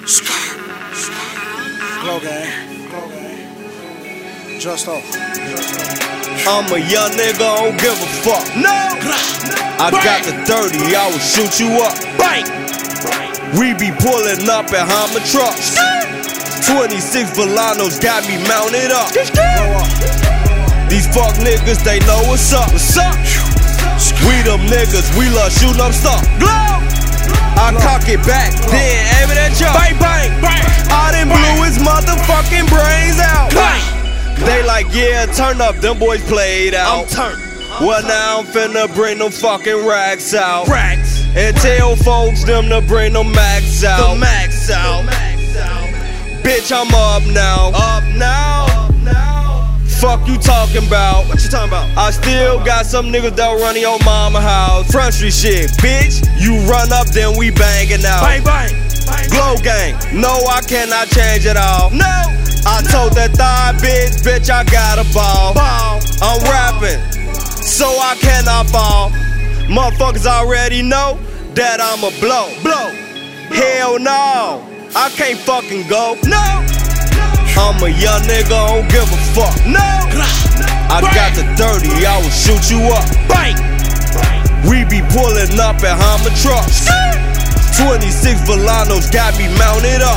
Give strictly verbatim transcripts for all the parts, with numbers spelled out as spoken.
Glow gang, glow gang. Just off. I'm a young nigga, don't give a fuck. No, I got the thirty, I will shoot you up. Bang. We be pulling up in Hummer trucks. twenty-six Volanos got me mounted up. These fuck niggas, they know what's up. What's up? We them niggas, we love shooting up stuff. Glow. I cock it back, then aim it at y'all. Bang, bang, bang. I done blew his motherfucking brains out. Bang. They like, yeah, turn up, them boys played out. I'm turned. Well, now I'm finna bring them fucking racks out. Racks. And tell folks them to bring them max out. The max out. Bitch, I'm up now. Up now. Up now. Fuck you talking about? What you talking about? I still got some niggas that run your mama house. Front street shit, bitch. You run up, then we bangin' out. Bang, bang. bang Glow gang. No, I cannot change it all. No. I told that thigh bitch, bitch, I got a ball. ball. I'm rapping, so I cannot fall. Motherfuckers already know that I'ma blow. Blow. Hell no, I can't fucking go. No. I'm a young nigga, don't give a fuck. No. I got the thirty, I will shoot you up. Bang. We be pulling up in Hummer trucks. twenty-six Volanos got me mounted up.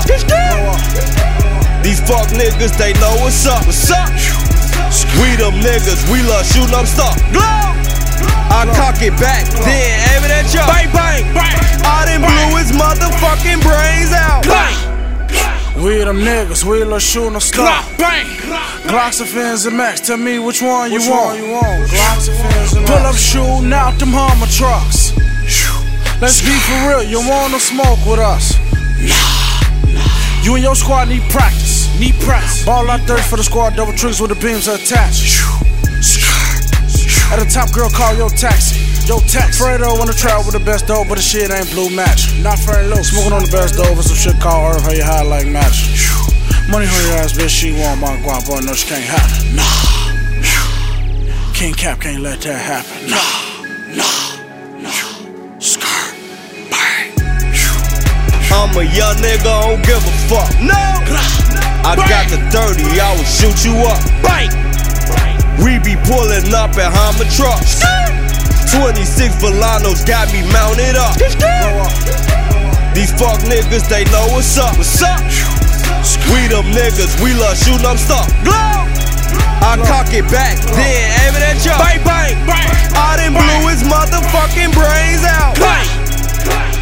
These fuck niggas, they know what's up. What's up? We them niggas, we love shooting up stuff. Glow. I cock it back, then aim it at y'all. Bang, bang, bang. I done blew his motherfucking brains out. Bang. We them niggas, we love shooting up stuff. Bang. Glocks and fins and Max, tell me which one you which want. One you want? Glocks and fins and Max. Pull up shooting out them Hummer trucks. Let's be for real, you wanna smoke with us? You and your squad need practice. Need practice. Ball out there for the squad, double tricks with the beams attached. At the top, girl, call your taxi. Yo, taxi. Fredo on the trail with the best dope, but the shit ain't blue match. Not fair low. Smoking on the best dope with some shit called Earth, how you high like magic. Money on your ass, bitch, she want my guap, boy, no, she can't happen. Nah. King Cap can't let that happen. Nah. Nah. Nah. Skirt. Bang. I'm a young nigga, don't give a fuck. No. I got the thirty, I will shoot you up. Bang. We be pulling up in Hummer trucks. twenty-six Volanos got me mounted up. These fuck niggas, they know what's up. What's up? We them niggas, we love shooting up stuff. Glow. I cock it back, then aim it at y'all. Bang, bang, bang. I done blew his motherfucking brains out. Bang.